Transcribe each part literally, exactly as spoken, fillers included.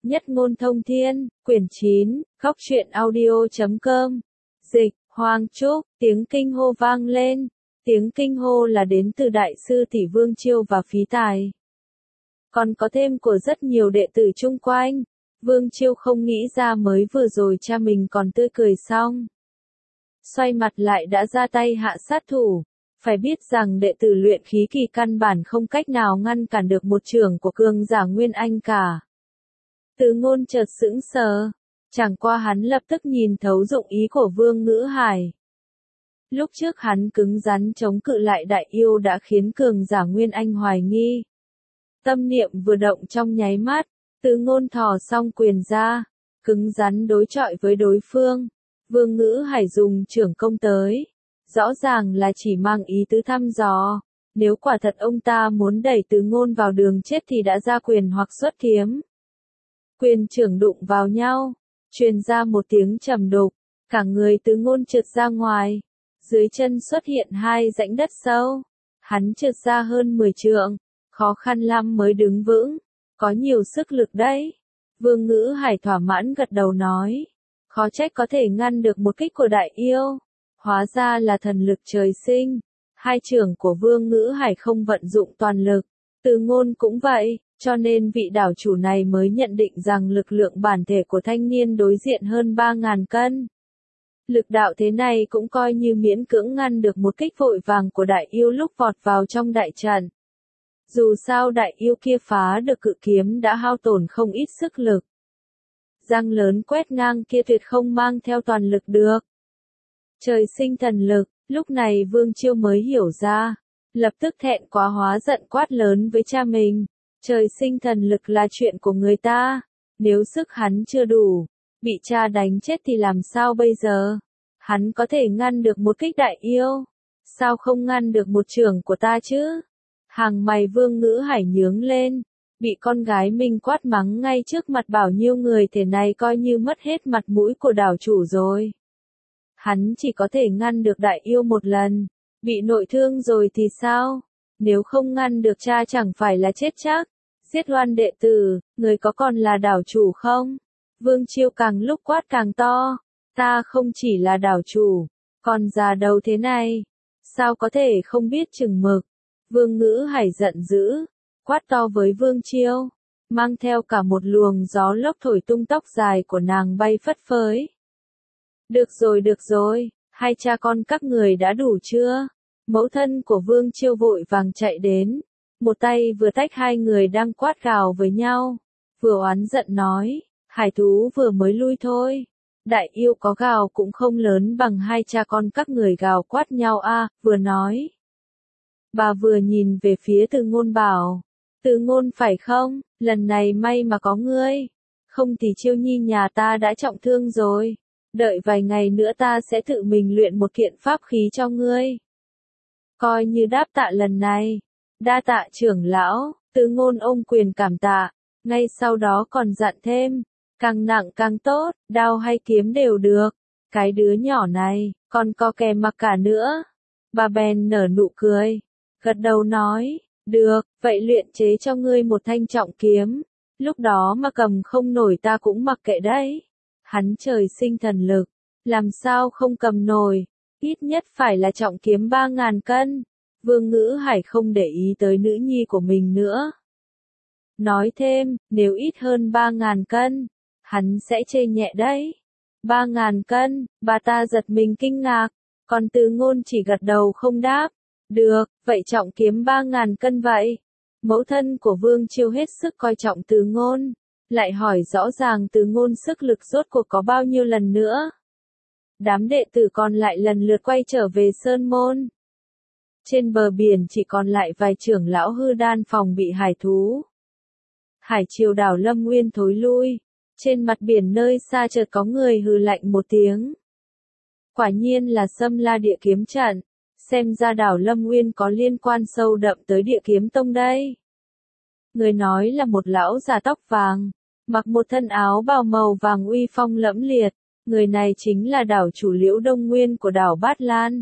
Nhất ngôn thông thiên, quyển chín, góc truyện audio chấm com. Dịch, Hoàng Trúc, tiếng kinh hô vang lên. Tiếng kinh hô là đến từ đại sư tỷ Vương Chiêu và Phí Tài. Còn có thêm của rất nhiều đệ tử chung quanh. Vương Chiêu không nghĩ ra mới vừa rồi cha mình còn tươi cười xong. Xoay mặt lại đã ra tay hạ sát thủ. Phải biết rằng đệ tử luyện khí kỳ căn bản không cách nào ngăn cản được một chưởng của cường giả Nguyên Anh cả. Từ Ngôn chợt sững sờ, chẳng qua hắn lập tức nhìn thấu dụng ý của Vương Ngữ Hải. Lúc trước hắn cứng rắn chống cự lại đại yêu đã khiến cường giả Nguyên Anh hoài nghi. Tâm niệm vừa động trong nháy mắt, Từ Ngôn thò song quyền ra, cứng rắn đối chọi với đối phương. Vương Ngữ Hải dùng chưởng công tới, rõ ràng là chỉ mang ý tứ thăm dò. Nếu quả thật ông ta muốn đẩy Từ Ngôn vào đường chết thì đã ra quyền hoặc xuất kiếm. Quyền chưởng đụng vào nhau, truyền ra một tiếng trầm đục, cả người Từ Ngôn trượt ra ngoài, dưới chân xuất hiện hai rãnh đất sâu, hắn trượt ra hơn mười trượng, khó khăn lắm mới đứng vững, có nhiều sức lực đấy. Vương Ngữ Hải thỏa mãn gật đầu nói, khó trách có thể ngăn được một kích của đại yêu, hóa ra là thần lực trời sinh. Hai chưởng của Vương Ngữ Hải không vận dụng toàn lực, Từ Ngôn cũng vậy. Cho nên vị đảo chủ này mới nhận định rằng lực lượng bản thể của thanh niên đối diện hơn ba ngàn cân. Lực đạo thế này cũng coi như miễn cưỡng ngăn được một kích vội vàng của đại yêu lúc vọt vào trong đại trận. Dù sao đại yêu kia phá được cự kiếm đã hao tổn không ít sức lực. Răng lớn quét ngang kia tuyệt không mang theo toàn lực được. Trời sinh thần lực, lúc này Vương Chiêu mới hiểu ra, lập tức thẹn quá hóa giận quát lớn với cha mình. Trời sinh thần lực là chuyện của người ta, nếu sức hắn chưa đủ, bị cha đánh chết thì làm sao bây giờ? Hắn có thể ngăn được một kích đại yêu, sao không ngăn được một chưởng của ta chứ? Hàng mày Vương Ngữ Hải nhướng lên, bị con gái mình quát mắng ngay trước mặt bảo nhiêu người thế này coi như mất hết mặt mũi của đảo chủ rồi. Hắn chỉ có thể ngăn được đại yêu một lần, bị nội thương rồi thì sao? Nếu không ngăn được cha chẳng phải là chết chắc. Giết oan đệ tử, người có còn là đảo chủ không? Vương Chiêu càng lúc quát càng to, ta không chỉ là đảo chủ, còn già đầu thế này, sao có thể không biết chừng mực? Vương Ngữ Hải giận dữ, quát to với Vương Chiêu, mang theo cả một luồng gió lốc thổi tung tóc dài của nàng bay phất phới. Được rồi được rồi, hai cha con các người đã đủ chưa? Mẫu thân của Vương Chiêu vội vàng chạy đến. Một tay vừa tách hai người đang quát gào với nhau, vừa oán giận nói, hải thú vừa mới lui thôi. Đại yêu có gào cũng không lớn bằng hai cha con các người gào quát nhau a, à, vừa nói. Bà vừa nhìn về phía Từ Ngôn bảo, Từ Ngôn phải không, lần này may mà có ngươi, không thì Chiêu Nhi nhà ta đã trọng thương rồi, đợi vài ngày nữa ta sẽ tự mình luyện một kiện pháp khí cho ngươi. Coi như đáp tạ lần này. Đa tạ trưởng lão, Từ Ngôn ôm quyền cảm tạ, ngay sau đó còn dặn thêm, càng nặng càng tốt, đao hay kiếm đều được, cái đứa nhỏ này, còn có kè mặc cả nữa. Bà bèn nở nụ cười, gật đầu nói, được, vậy luyện chế cho ngươi một thanh trọng kiếm, lúc đó mà cầm không nổi ta cũng mặc kệ đấy. Hắn trời sinh thần lực, làm sao không cầm nổi, ít nhất phải là trọng kiếm ba ngàn cân. Vương Ngữ Hải không để ý tới nữ nhi của mình nữa. Nói thêm, nếu ít hơn ba ngàn cân, hắn sẽ chê nhẹ đấy. Ba ngàn cân, bà ta giật mình kinh ngạc, còn Từ Ngôn chỉ gật đầu không đáp. Được, vậy trọng kiếm ba ngàn cân vậy. Mẫu thân của Vương Chiêu hết sức coi trọng Từ Ngôn, lại hỏi rõ ràng Từ Ngôn sức lực rốt cuộc có bao nhiêu lần nữa. Đám đệ tử còn lại lần lượt quay trở về Sơn Môn. Trên bờ biển chỉ còn lại vài trưởng lão hư đan phòng bị hải thú. Hải triều đảo Lâm Nguyên thối lui, trên mặt biển nơi xa chợt có người hừ lạnh một tiếng. Quả nhiên là Xâm La Địa Kiếm Trận, xem ra đảo Lâm Nguyên có liên quan sâu đậm tới Địa Kiếm Tông đây. Người nói là một lão già tóc vàng, mặc một thân áo bào màu vàng uy phong lẫm liệt, người này chính là đảo chủ Liễu Đông Nguyên của đảo Bát Lan.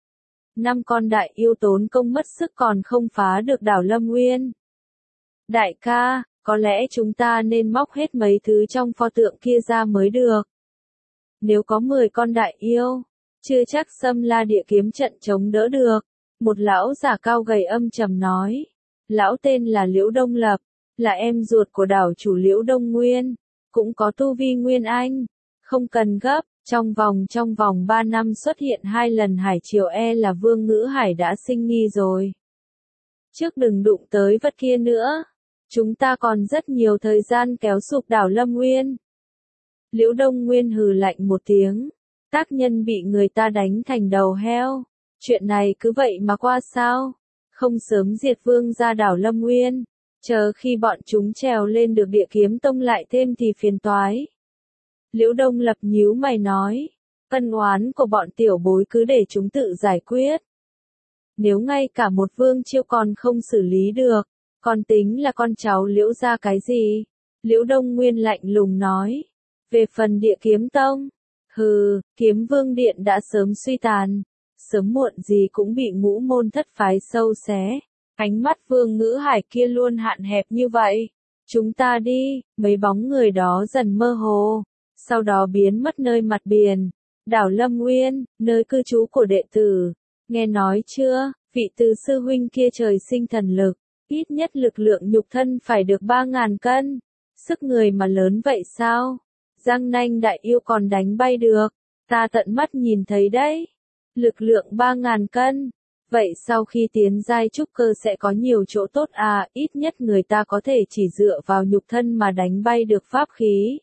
Năm con đại yêu tốn công mất sức còn không phá được đảo Lâm Nguyên. Đại ca, Có lẽ chúng ta nên móc hết mấy thứ trong pho tượng kia ra mới được. Nếu có mười con đại yêu, chưa chắc Xâm La Địa Kiếm trận chống đỡ được. Một lão già cao gầy âm trầm nói. Lão tên là Liễu Đông Lập, là em ruột của đảo chủ Liễu Đông Nguyên, cũng có tu vi Nguyên Anh. Không cần gấp, trong vòng trong vòng ba năm xuất hiện hai lần hải triều e là Vương Ngữ Hải đã sinh nghi rồi. Trước đừng đụng tới vật kia nữa. Chúng ta còn rất nhiều thời gian kéo sụp đảo Lâm Nguyên. Liễu Đông Nguyên hừ lạnh một tiếng. Tác nhân bị người ta đánh thành đầu heo. Chuyện này cứ vậy mà qua sao? Không sớm diệt vương ra đảo Lâm Nguyên. Chờ khi bọn chúng trèo lên được Địa Kiếm Tông lại thêm thì phiền toái. Liễu Đông Lập nhíu mày nói. Ân oán của bọn tiểu bối cứ để chúng tự giải quyết. Nếu ngay cả một vương chiêu còn không xử lý được, còn tính là con cháu Liễu ra cái gì? Liễu Đông Nguyên lạnh lùng nói. Về phần Địa Kiếm Tông, hừ, Kiếm Vương Điện đã sớm suy tàn, sớm muộn gì cũng bị ngũ môn thất phái sâu xé. Ánh mắt Vương Ngữ Hải kia luôn hạn hẹp như vậy. Chúng ta đi, mấy bóng người đó dần mơ hồ, sau đó biến mất nơi mặt biển. Đảo Lâm Nguyên, nơi cư trú của đệ tử. Nghe nói chưa, vị từ sư huynh kia trời sinh thần lực, ít nhất lực lượng nhục thân phải được ba ngàn cân. Sức người mà lớn vậy sao? Giang nanh đại yêu còn đánh bay được, ta tận mắt nhìn thấy đấy. Lực lượng ba ngàn cân. Vậy sau khi tiến giai trúc cơ sẽ có nhiều chỗ tốt à, ít nhất người ta có thể chỉ dựa vào nhục thân mà đánh bay được pháp khí.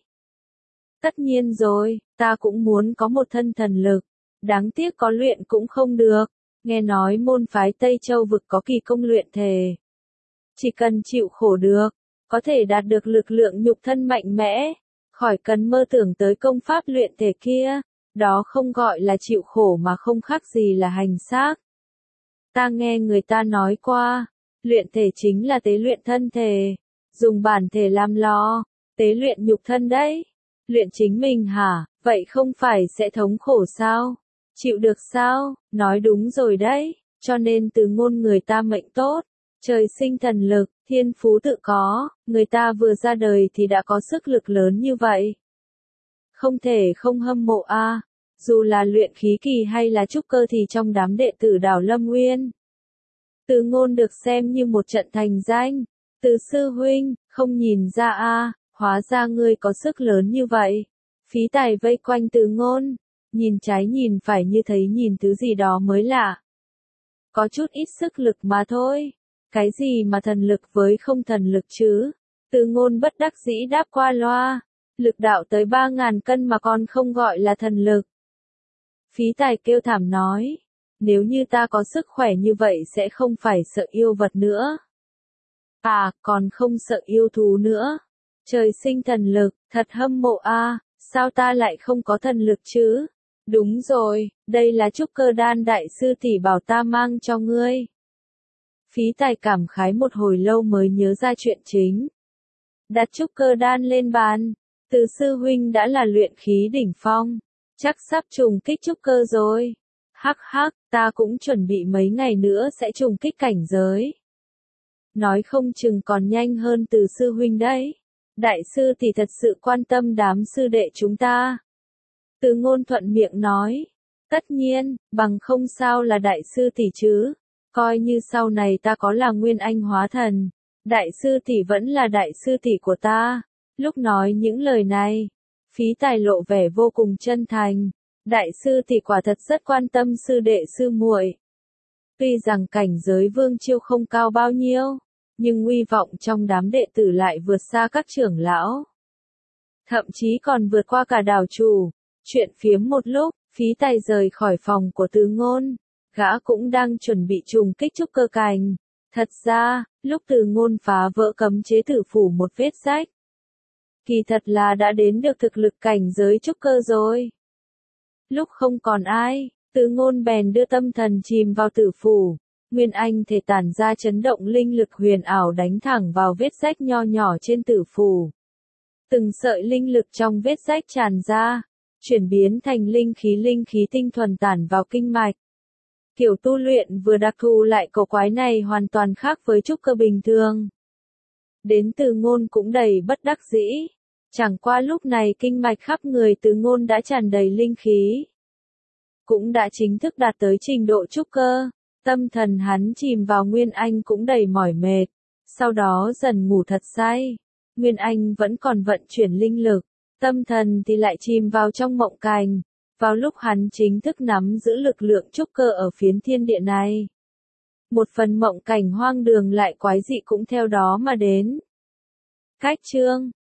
Tất nhiên rồi, ta cũng muốn có một thân thần lực. Đáng tiếc có luyện cũng không được. Nghe nói môn phái Tây Châu vực có kỳ công luyện thể. Chỉ cần chịu khổ được, có thể đạt được lực lượng nhục thân mạnh mẽ. Khỏi cần mơ tưởng tới công pháp luyện thể kia. Đó không gọi là chịu khổ mà không khác gì là hành xác. Ta nghe người ta nói qua, luyện thể chính là tế luyện thân thể, dùng bản thể làm lò, tế luyện nhục thân đấy. Luyện chính mình hả, vậy không phải sẽ thống khổ sao? Chịu được sao? Nói đúng rồi đấy, cho nên từ ngôn người ta mệnh tốt, trời sinh thần lực, thiên phú tự có, người ta vừa ra đời thì đã có sức lực lớn như vậy. Không thể không hâm mộ a. À. Dù là luyện khí kỳ hay là trúc cơ thì trong đám đệ tử đảo Lâm Nguyên, Từ Ngôn được xem như một trận thành danh. Từ sư huynh, không nhìn ra a, à, hóa ra ngươi có sức lớn như vậy. Phí Tài vây quanh Từ Ngôn, nhìn trái nhìn phải như thấy nhìn thứ gì đó mới lạ. Có chút ít sức lực mà thôi. Cái gì mà thần lực với không thần lực chứ? Từ Ngôn bất đắc dĩ đáp qua loa. Lực đạo tới ba ngàn cân mà còn không gọi là thần lực. Phí Tài kêu thảm nói. Nếu như ta có sức khỏe như vậy sẽ không phải sợ yêu vật nữa. À, còn không sợ yêu thú nữa. Trời sinh thần lực, thật hâm mộ a, à, sao ta lại không có thần lực chứ? Đúng rồi, đây là trúc cơ đan đại sư tỷ bảo ta mang cho ngươi. Phí Tài cảm khái một hồi lâu mới nhớ ra chuyện chính. Đặt trúc cơ đan lên bàn, Từ sư huynh đã là luyện khí đỉnh phong, chắc sắp trùng kích trúc cơ rồi. Hắc hắc, ta cũng chuẩn bị mấy ngày nữa sẽ trùng kích cảnh giới. Nói không chừng còn nhanh hơn Từ sư huynh đấy. Đại sư thì thật sự quan tâm đám sư đệ chúng ta. Từ Ngôn thuận miệng nói. Tất nhiên, bằng không sao là đại sư tỷ chứ. Coi như sau này ta có là Nguyên Anh hóa thần, đại sư tỷ vẫn là đại sư tỷ của ta. Lúc nói những lời này, Phí Tài lộ vẻ vô cùng chân thành. Đại sư tỷ quả thật rất quan tâm sư đệ sư muội. Tuy rằng cảnh giới Vương Chiêu không cao bao nhiêu, nhưng uy vọng trong đám đệ tử lại vượt xa các trưởng lão. Thậm chí còn vượt qua cả đảo chủ. Chuyện phiếm một lúc, Phí Tài rời khỏi phòng của Từ Ngôn. Gã cũng đang chuẩn bị trùng kích trúc cơ cảnh. Thật ra, lúc Từ Ngôn phá vỡ cấm chế tử phủ một vết rách, kỳ thật là đã đến được thực lực cảnh giới trúc cơ rồi. Lúc không còn ai, Từ Ngôn bèn đưa tâm thần chìm vào tử phủ. Nguyên Anh thể tản ra chấn động linh lực huyền ảo đánh thẳng vào vết rách nho nhỏ trên tử phủ. Từng sợi linh lực trong vết rách tràn ra, chuyển biến thành linh khí linh khí tinh thuần tản vào kinh mạch. Kiểu tu luyện vừa đặc thù lại cổ quái này hoàn toàn khác với trúc cơ bình thường. Đến Từ Ngôn cũng đầy bất đắc dĩ. Chẳng qua lúc này kinh mạch khắp người Từ Ngôn đã tràn đầy linh khí. Cũng đã chính thức đạt tới trình độ trúc cơ. Tâm thần hắn chìm vào Nguyên Anh cũng đầy mỏi mệt. Sau đó dần ngủ thật say. Nguyên Anh vẫn còn vận chuyển linh lực. Tâm thần thì lại chìm vào trong mộng cảnh. Vào lúc hắn chính thức nắm giữ lực lượng trúc cơ ở phiến thiên địa này. Một phần mộng cảnh hoang đường lại quái dị cũng theo đó mà đến. Cách chương